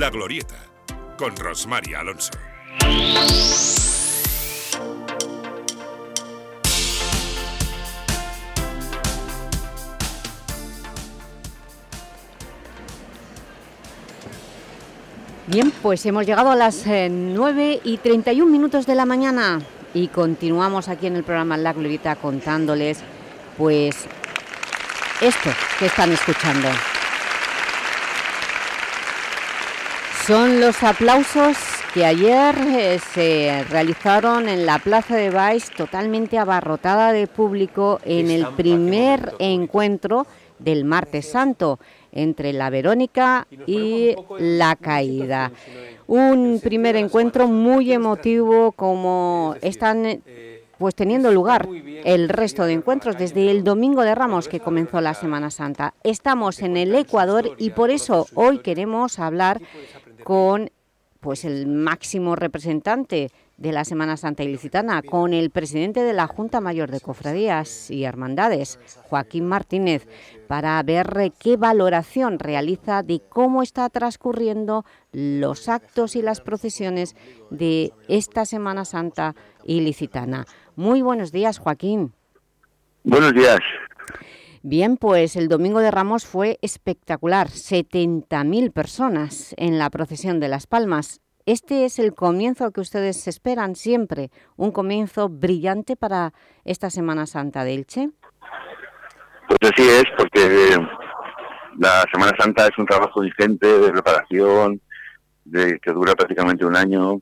La Glorieta, con Rosmar Alonso. Bien, pues hemos llegado a las 9:31 de la mañana y continuamos aquí en el programa La Glorieta contándoles pues esto que están escuchando. Son los aplausos que ayer se realizaron en la Plaza de Baix, totalmente abarrotada de público en el primer encuentro del Martes Santo entre la Verónica y la Caída. Un primer encuentro muy emotivo, como están pues teniendo lugar el resto de encuentros desde el Domingo de Ramos, que comenzó la Semana Santa. Estamos en el Ecuador y por eso hoy queremos hablar con pues el máximo representante de la Semana Santa Ilicitana, con el presidente de la Junta Mayor de Cofradías y Hermandades, Joaquín Martínez, para ver qué valoración realiza de cómo está transcurriendo los actos y las procesiones de esta Semana Santa ilicitana. Muy buenos días, Joaquín. Buenos días. Bien, pues el Domingo de Ramos fue espectacular, 70.000 personas en la procesión de Las Palmas. ¿Este es el comienzo que ustedes esperan siempre? ¿Un comienzo brillante para esta Semana Santa de Elche? Pues así es, porque la Semana Santa es un trabajo ingente de preparación, que dura prácticamente un año,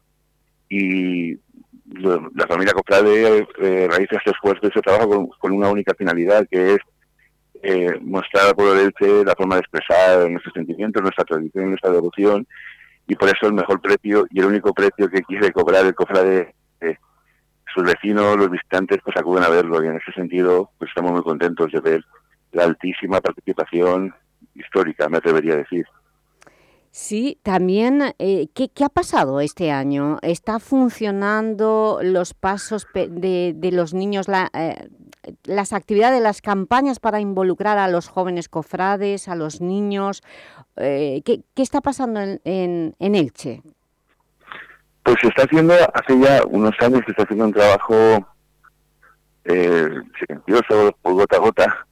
y la familia Cofrade realiza este esfuerzo, este trabajo con una única finalidad, que es mostrar al pueblo de Elche la forma de expresar nuestros sentimientos, nuestra tradición, nuestra devoción, y por eso el mejor precio y el único precio que quiere cobrar el cofrade, sus vecinos, los visitantes, pues acuden a verlo, y en ese sentido pues estamos muy contentos de ver la altísima participación histórica, me atrevería a decir. Sí, también, ¿qué ha pasado este año? ¿Está funcionando los pasos de los niños, las actividades, las campañas para involucrar a los jóvenes cofrades, a los niños? ¿Qué está pasando en Elche? Pues se está haciendo, hace ya unos años se está haciendo un trabajo silencioso, por gota a gota,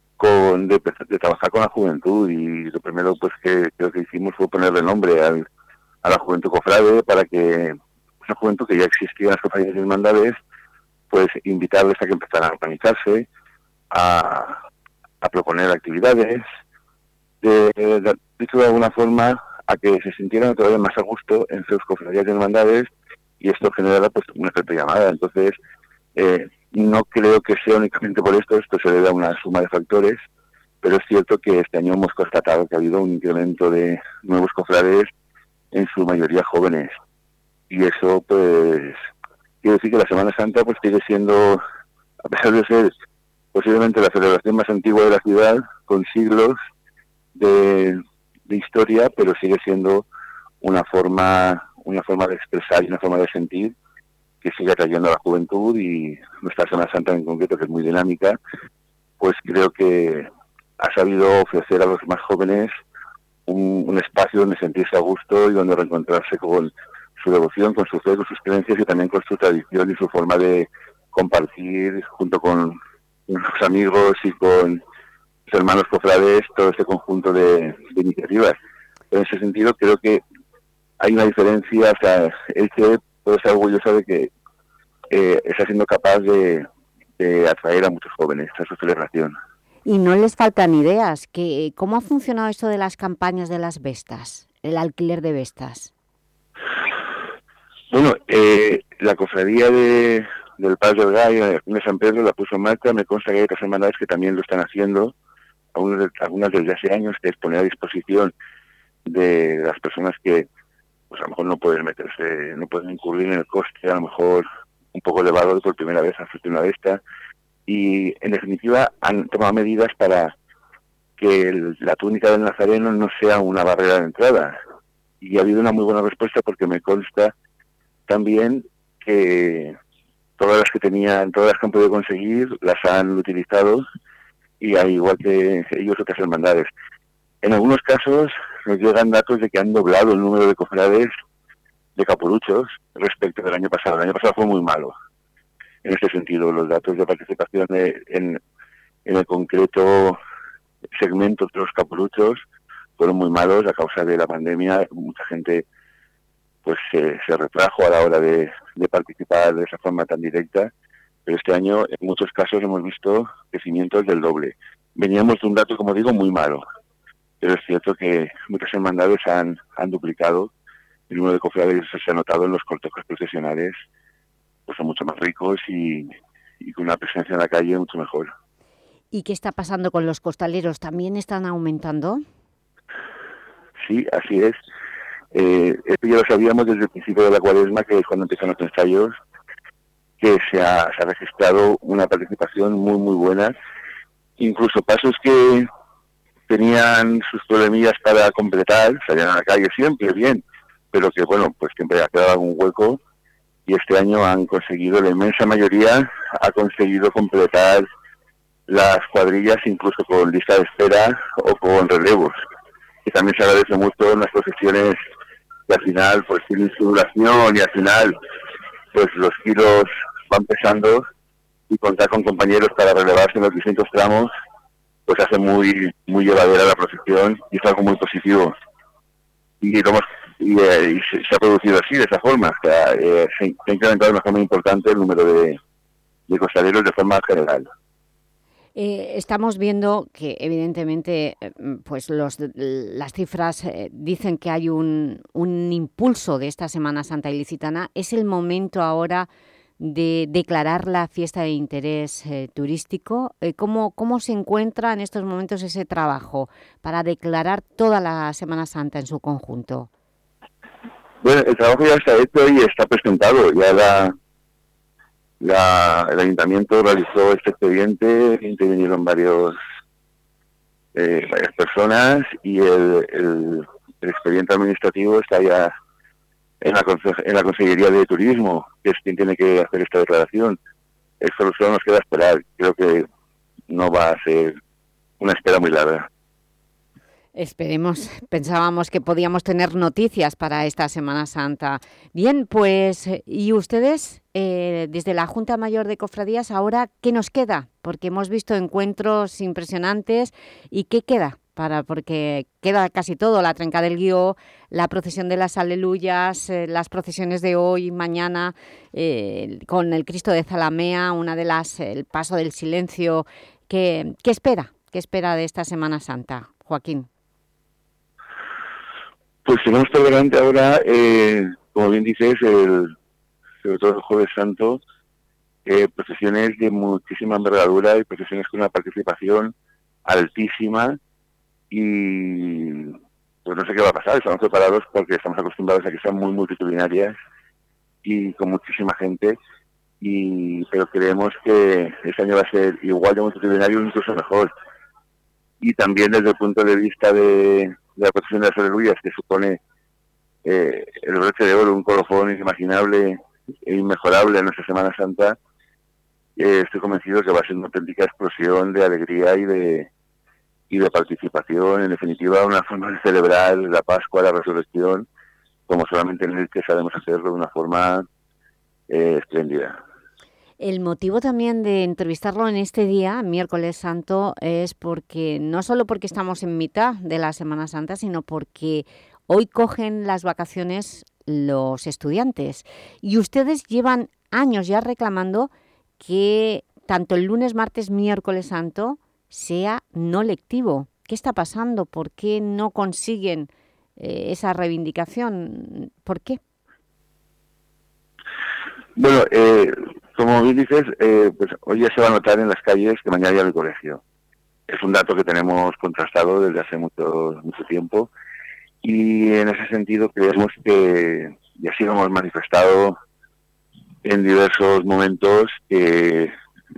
de trabajar con la juventud, y lo primero pues que creo que hicimos fue ponerle nombre a la juventud cofrade, para que esa juventud que ya existía en las cofradías y hermandades, pues invitarles a que empezaran a organizarse, a proponer actividades, dicho de alguna forma, a que se sintieran todavía más a gusto en sus cofradías y hermandades, y esto genera pues un efecto llamada. Entonces, no creo que sea únicamente por esto se debe a una suma de factores, pero es cierto que este año hemos constatado que ha habido un incremento de nuevos cofrades, en su mayoría jóvenes, y eso pues quiere decir que la Semana Santa pues sigue siendo, a pesar de ser posiblemente la celebración más antigua de la ciudad, con siglos de historia, pero sigue siendo una forma de expresar y una forma de sentir que sigue atrayendo a la juventud, y nuestra Semana Santa en concreto, que es muy dinámica, pues creo que ha sabido ofrecer a los más jóvenes un espacio donde sentirse a gusto y donde reencontrarse con su devoción, con su fe, con sus creencias, y también con su tradición y su forma de compartir junto con los amigos y con los hermanos cofrades todo este conjunto de iniciativas. En ese sentido creo que hay una diferencia, o sea, Elche puede estar orgulloso de que está siendo capaz de atraer a muchos jóvenes a su celebración. Y no les faltan ideas. ¿Cómo ha funcionado esto de las campañas de las vestas, el alquiler de vestas? Bueno, la cofradía del Padre del Gallo de San Pedro la puso en marcha. Me consta que hay otras hermandades que también lo están haciendo, algunas desde hace años, que es poner a disposición de las personas que pues a lo mejor no pueden meterse, no pueden incurrir en el coste, a lo mejor un poco elevado de por primera vez hacer una vesta, y en definitiva han tomado medidas para que la túnica del Nazareno no sea una barrera de entrada, y ha habido una muy buena respuesta, porque me consta también que todas las que han podido conseguir las han utilizado, y al igual que ellos otras hermandades. En algunos casos nos llegan datos de que han doblado el número de cofrades de capuruchos respecto del año pasado. El año pasado fue muy malo. En este sentido, los datos de participación en el concreto segmento de los capuruchos fueron muy malos a causa de la pandemia. Mucha gente pues se retrajo a la hora de participar de esa forma tan directa, pero este año en muchos casos hemos visto crecimientos del doble. Veníamos de un dato, como digo, muy malo, pero es cierto que muchas hermandades han duplicado el número de cofrades. Se ha notado en los cortejos procesionales, pues son mucho más ricos y con una presencia en la calle mucho mejor. ¿Y qué está pasando con los costaleros? ¿También están aumentando? Sí, así es. Esto ya lo sabíamos desde el principio de la Cuaresma, que es cuando empiezan los ensayos, que se ha registrado una participación muy buena. Incluso pasos que tenían sus problemillas para completar, salían a la calle siempre bien, pero que bueno, pues siempre ha quedado algún hueco, y este año han conseguido, la inmensa mayoría ha conseguido completar las cuadrillas, incluso con lista de espera o con relevos. Y también se agradece mucho en las procesiones que al final pues tienen su duración y al final pues los kilos van pesando, y contar con compañeros para relevarse en los distintos tramos pues hace muy llevadera la procesión, y es algo muy positivo. Y se ha producido así, de esa forma. O sea, se ha incrementado de una forma importante el número de costaleros de forma general. Estamos viendo que evidentemente pues las cifras dicen que hay un impulso de esta Semana Santa ilicitana. ¿Es el momento ahora de declarar la fiesta de interés turístico? ¿Cómo se encuentra en estos momentos ese trabajo para declarar toda la Semana Santa en su conjunto? Bueno, el trabajo ya está hecho y está presentado. Ya el Ayuntamiento realizó este expediente, intervinieron varias personas, y el expediente administrativo está ya en la Consejería de Turismo, que es quien tiene que hacer esta declaración. Eso solo nos queda esperar. Creo que no va a ser una espera muy larga. Esperemos. Pensábamos que podíamos tener noticias para esta Semana Santa. Bien, pues, ¿y ustedes, desde la Junta Mayor de Cofradías, ahora qué nos queda? Porque hemos visto encuentros impresionantes. ¿Y qué queda? Porque queda casi todo: la Trenca del Guió, la procesión de las Aleluyas, las procesiones de hoy, mañana, con el Cristo de Zalamea, el Paso del Silencio. ¿Qué espera? ¿Qué espera de esta Semana Santa, Joaquín? Pues tenemos por delante ahora, como bien dices, sobre todo el Jueves Santo, procesiones de muchísima envergadura y procesiones con una participación altísima, y pues no sé qué va a pasar. Estamos preparados porque estamos acostumbrados a que sean muy multitudinarias y con muchísima gente, pero creemos que este año va a ser igual de multitudinario, incluso mejor. Y también desde el punto de vista de la procesión de las Aleluyas, que supone el broche de oro, un colofón inimaginable e inmejorable en nuestra Semana Santa, estoy convencido que va a ser una auténtica explosión de alegría y de participación. En definitiva, una forma de celebrar la Pascua, la Resurrección, como solamente en el que sabemos hacerlo de una forma espléndida. El motivo también de entrevistarlo en este día, miércoles santo, es porque no solo porque estamos en mitad de la Semana Santa, sino porque hoy cogen las vacaciones los estudiantes. Y ustedes llevan años ya reclamando que tanto el lunes, martes, miércoles santo sea no lectivo. ¿Qué está pasando? ¿Por qué no consiguen esa reivindicación? ¿Por qué? Bueno, como bien dices, pues hoy ya se va a notar en las calles que mañana ya hay colegio. Es un dato que tenemos contrastado desde hace mucho tiempo, y en ese sentido creemos que, y así lo hemos manifestado en diversos momentos, que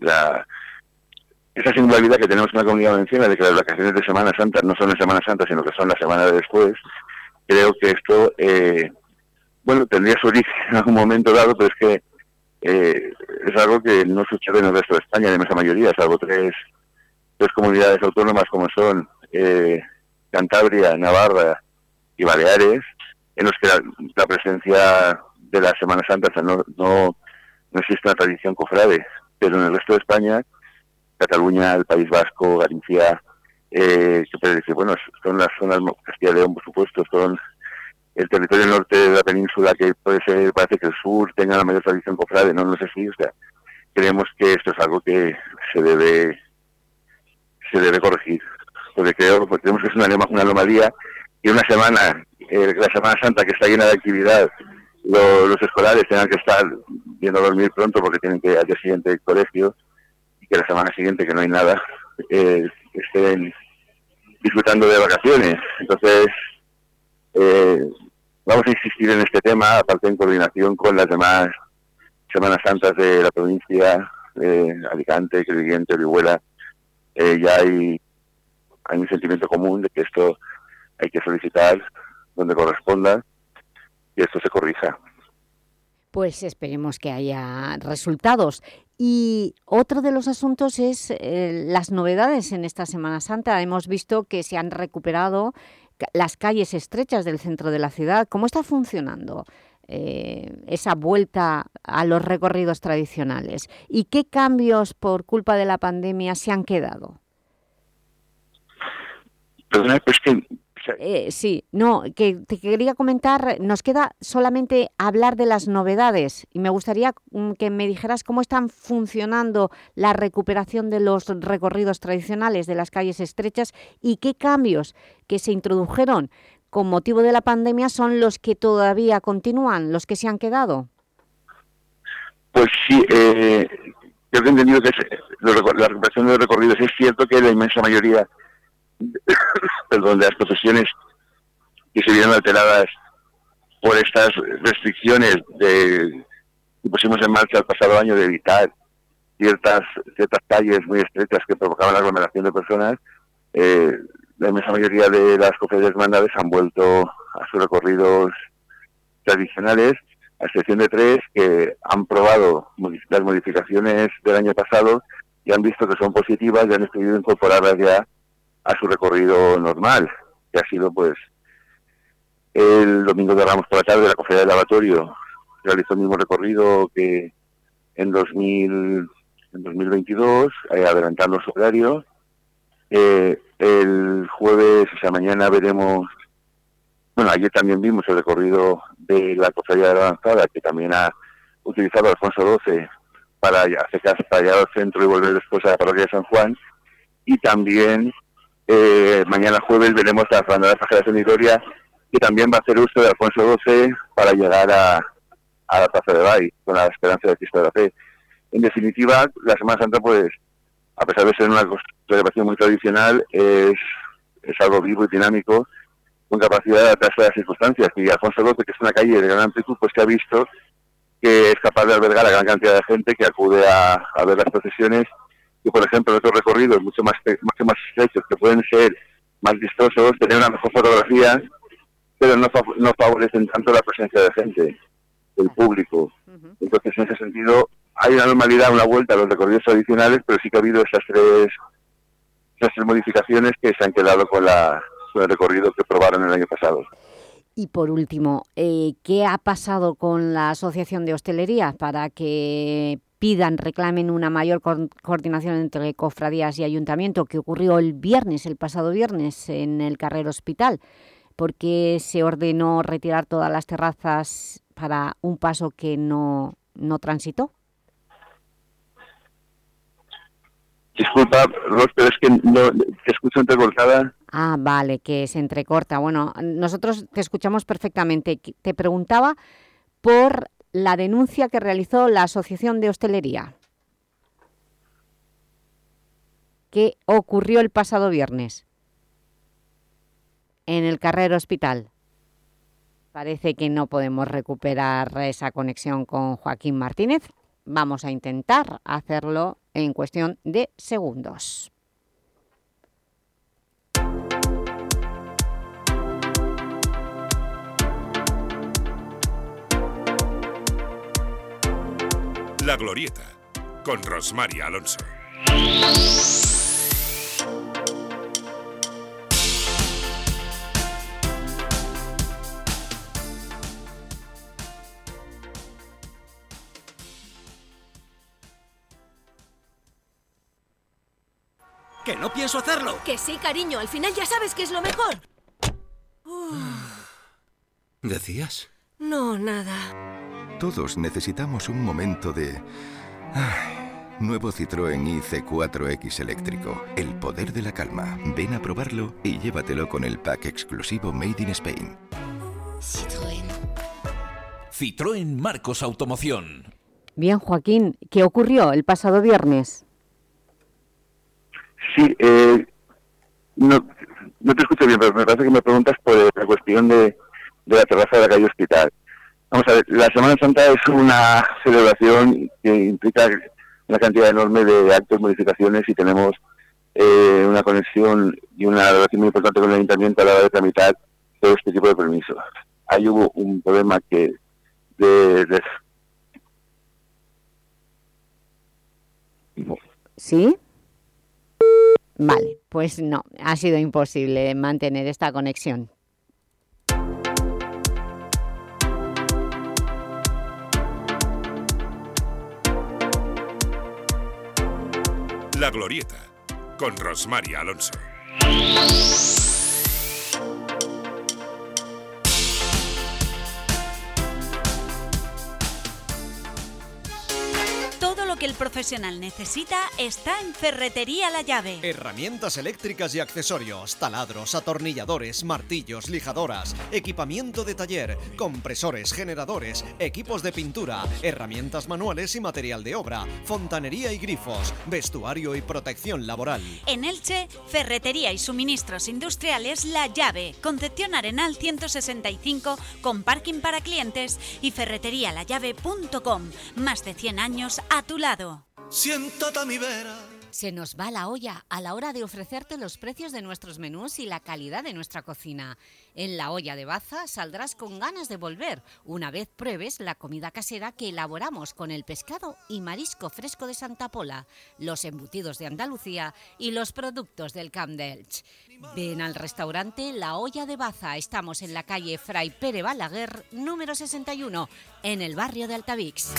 esa singularidad que tenemos en la Comunidad Valenciana de que las vacaciones de Semana Santa no son en Semana Santa, sino que son la semana de después, creo que esto, tendría su origen en algún momento dado, pero es que es algo que no sucede en el resto de España, en esa mayoría, salvo tres comunidades autónomas como son Cantabria, Navarra y Baleares, en los que la presencia de la Semana Santa, o sea, no existe una tradición cofrade, pero en el resto de España, Cataluña, el País Vasco, Galicia, que puede decir, bueno, son las zonas, Castilla y León, por supuesto, son el territorio norte de la península, que parece que el sur tenga la mayor tradición cofrade, no es así, o sea, creemos que esto es algo que se debe corregir, porque creemos que es una anomalía, y una semana, la Semana Santa, que está llena de actividad, los escolares tengan que estar viendo a dormir pronto porque tienen que al día siguiente el colegio, y que la semana siguiente, que no hay nada, estén disfrutando de vacaciones. Entonces, vamos a insistir en este tema, aparte en coordinación con las demás Semanas Santas de la provincia, Alicante, Crevillente, Orihuela. Ya hay un sentimiento común de que esto hay que solicitar donde corresponda y esto se corrija. Pues esperemos que haya resultados. Y otro de los asuntos es las novedades en esta Semana Santa. Hemos visto que se han recuperado las calles estrechas del centro de la ciudad. ¿Cómo está funcionando esa vuelta a los recorridos tradicionales? ¿Y qué cambios por culpa de la pandemia se han quedado? Perdona, pues que... que te quería comentar, nos queda solamente hablar de las novedades y me gustaría que me dijeras cómo están funcionando la recuperación de los recorridos tradicionales de las calles estrechas y qué cambios que se introdujeron con motivo de la pandemia son los que todavía continúan, los que se han quedado. Pues sí, creo que he entendido que la recuperación de los recorridos, es cierto que la inmensa mayoría de las procesiones que se vieron alteradas por estas restricciones que pusimos en marcha el pasado año de evitar ciertas calles muy estrechas que provocaban la aglomeración de personas, la inmensa mayoría de las cofradías hermandades han vuelto a sus recorridos tradicionales, a excepción de 3 que han probado las modificaciones del año pasado y han visto que son positivas y han decidido incorporarlas ya a su recorrido normal, que ha sido pues el domingo de Ramos por la tarde. La cofradía del lavatorio realizó el mismo recorrido que en 2022, adelantando su horario. El jueves, o sea, mañana veremos, bueno, ayer también vimos el recorrido de la cofradía de la Avanzada, que también ha utilizado Alfonso XII para acercarse para llegar al centro y volver después a la parroquia de San Juan, y también mañana jueves veremos la hermandad de Exageración de Vitoria, que también va a hacer uso de Alfonso XII para llegar a la Plaza de Baix, con la esperanza de Cristo de la Fe. En definitiva, la Semana Santa, pues, a pesar de ser una celebración muy tradicional, es algo vivo y dinámico, con capacidad de adaptarse a las circunstancias. Y Alfonso XII, que es una calle de gran amplitud, pues que ha visto que es capaz de albergar a gran cantidad de gente que acude a ver las procesiones, y por ejemplo en otros recorridos mucho más estrechos, que pueden ser más vistosos, tener una mejor fotografía, pero no favorecen tanto la presencia de gente, del público. Entonces, en ese sentido, hay una normalidad, una vuelta a los recorridos tradicionales, pero sí que ha habido esas tres modificaciones que se han quedado con el recorrido que probaron el año pasado. Y por último, ¿qué ha pasado con la Asociación de Hostelería para que reclamen una mayor coordinación entre cofradías y ayuntamiento, que ocurrió el pasado viernes en el Carrero Hospital? Porque se ordenó retirar todas las terrazas para un paso que no transitó. Disculpa, Ros, pero es que no te escucho entrecortada. Ah, vale, que se entrecorta. Bueno, nosotros te escuchamos perfectamente. Te preguntaba por la denuncia que realizó la Asociación de Hostelería. ¿Qué ocurrió el pasado viernes en el Carrero Hospital? Parece que no podemos recuperar esa conexión con Joaquín Martínez. Vamos a intentar hacerlo en cuestión de segundos. La Glorieta, con Rosmar Alonso. ¡Que no pienso hacerlo! Que sí, cariño, al final ya sabes que es lo mejor. ¿Decías? No, nada. Todos necesitamos un momento de... Nuevo Citroën IC4X eléctrico. El poder de la calma. Ven a probarlo y llévatelo con el pack exclusivo Made in Spain. Citroën. Citroën Marcos Automoción. Bien, Joaquín, ¿qué ocurrió el pasado viernes? Sí, no te escucho bien, pero me parece que me preguntas por la cuestión de la terraza de la calle Hospital. Vamos a ver, la Semana Santa es una celebración que implica una cantidad enorme de actos, modificaciones, y tenemos una conexión y una relación muy importante con el Ayuntamiento a la hora de tramitar todo este tipo de permisos. Ahí hubo un problema que ¿Sí? Vale, pues no, ha sido imposible mantener esta conexión. La Glorieta, con Rosmar Alonso. Todo lo que el profesional necesita está en Ferretería La Llave. Herramientas eléctricas y accesorios, taladros, atornilladores, martillos, lijadoras, equipamiento de taller, compresores, generadores, equipos de pintura, herramientas manuales y material de obra, fontanería y grifos, vestuario y protección laboral. En Elche, Ferretería y Suministros Industriales La Llave, Concepción Arenal 165, con parking para clientes, y ferreterialallave.com. Más de 100 años a tu lado. Siéntate a mi vera. Se nos va la olla a la hora de ofrecerte los precios de nuestros menús y la calidad de nuestra cocina. En La Olla de Baza saldrás con ganas de volver una vez pruebes la comida casera que elaboramos con el pescado y marisco fresco de Santa Pola, los embutidos de Andalucía y los productos del Camp d'Elx. Ven al restaurante La Olla de Baza. Estamos en la calle Fray Pere Balaguer, número 61, en el barrio de Altavix.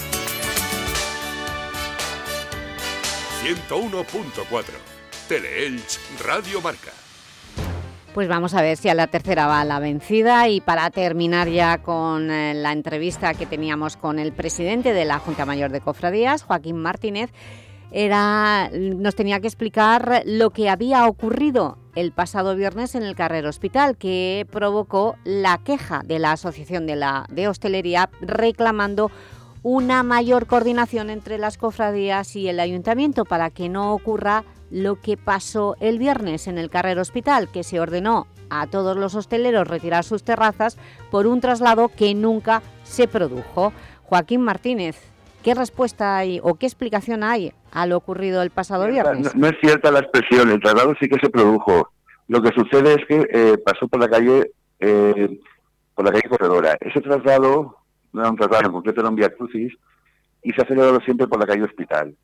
101.4 Teleelch Radio Marca. Pues vamos a ver si a la tercera va la vencida, y para terminar ya con la entrevista que teníamos con el presidente de la Junta Mayor de Cofradías, Joaquín Martínez, nos tenía que explicar lo que había ocurrido el pasado viernes en el Carrer Hospital, que provocó la queja de la Asociación de Hostelería reclamando una mayor coordinación entre las cofradías y el Ayuntamiento para que no ocurra lo que pasó el viernes en el Carrer Hospital, que se ordenó a todos los hosteleros retirar sus terrazas por un traslado que nunca se produjo. Joaquín Martínez, ¿qué respuesta hay o qué explicación hay a lo ocurrido el pasado viernes? No es cierta la expresión, el traslado sí que se produjo. Lo que sucede es que pasó por la calle Corredora. Ese traslado no era un traslado, en concreto era un Vía Crucis, y se ha celebrado siempre por la calle Hospital.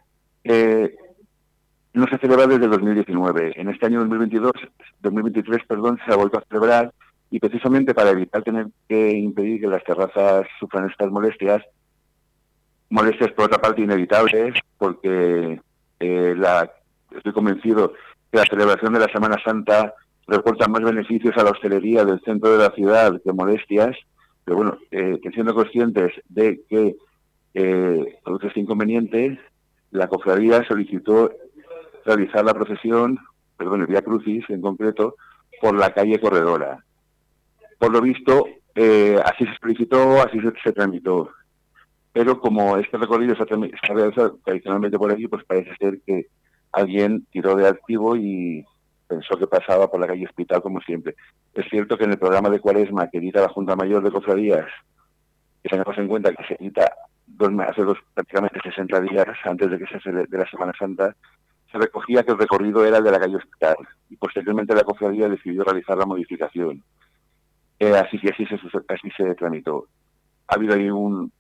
No se celebra desde 2019. En este año 2023, se ha vuelto a celebrar, y precisamente para evitar tener que impedir que las terrazas sufran estas molestias por otra parte inevitables, porque estoy convencido que la celebración de la Semana Santa reporta más beneficios a la hostelería del centro de la ciudad que molestias, pero bueno, que siendo conscientes de que por este inconveniente, la cofradía solicitó realizar la procesión, el Vía Crucis en concreto, por la calle Corredora. Por lo visto, así se solicitó, así se tramitó. Pero como este recorrido se ha realizado tradicionalmente por aquí, pues parece ser que alguien tiró de activo y pensó que pasaba por la calle Hospital como siempre. Es cierto que en el programa de Cuaresma que edita la Junta Mayor de Cofradías, que tenemos en cuenta que se edita hace prácticamente 60 días antes de que se de la Semana Santa, se recogía que el recorrido era el de la calle Hospital, y posteriormente la cofradía decidió realizar la modificación. Así se tramitó. Ha habido ahí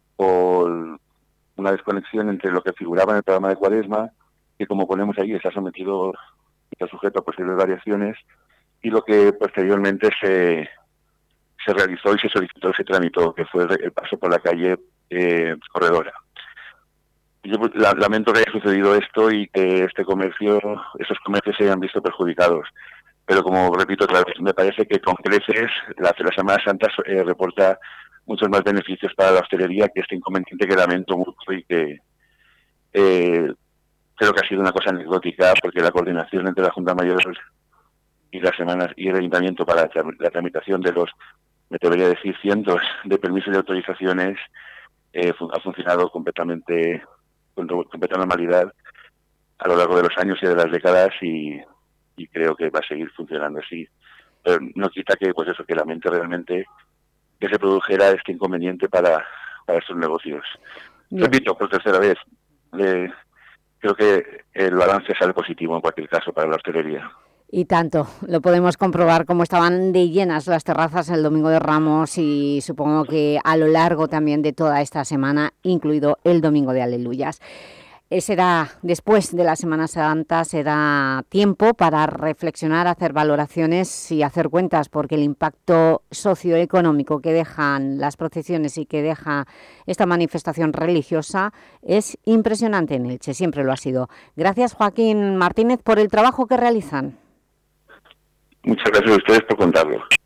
una desconexión entre lo que figuraba en el programa de Cuaresma, que como ponemos ahí está sometido, está sujeto a posibles variaciones, y lo que posteriormente se realizó y se solicitó y se tramitó, que fue el paso por la calle Corredora. Yo lamento que haya sucedido esto y que estos comercios se hayan visto perjudicados. Pero como repito otra vez, me parece que con creces la Semana Santa reporta muchos más beneficios para la hostelería que este inconveniente que lamento mucho y que creo que ha sido una cosa anecdótica, porque la coordinación entre la Junta Mayor y las semanas y el Ayuntamiento para la tramitación de los, me atrevería a decir, cientos de permisos y autorizaciones ha funcionado completamente con completa normalidad a lo largo de los años y de las décadas y creo que va a seguir funcionando así. Pero no quita que, pues eso, que lamente realmente que se produjera este inconveniente para estos negocios. Bien. Repito, por tercera vez, creo que el balance sale positivo en cualquier caso para la hostelería. Y tanto, lo podemos comprobar como estaban de llenas las terrazas el Domingo de Ramos y supongo que a lo largo también de toda esta semana, incluido el Domingo de Aleluyas. Será después de la Semana Santa, será tiempo para reflexionar, hacer valoraciones y hacer cuentas, porque el impacto socioeconómico que dejan las procesiones y que deja esta manifestación religiosa es impresionante en Elche, siempre lo ha sido. Gracias, Joaquín Martínez, por el trabajo que realizan. Muchas gracias a ustedes por contarlo.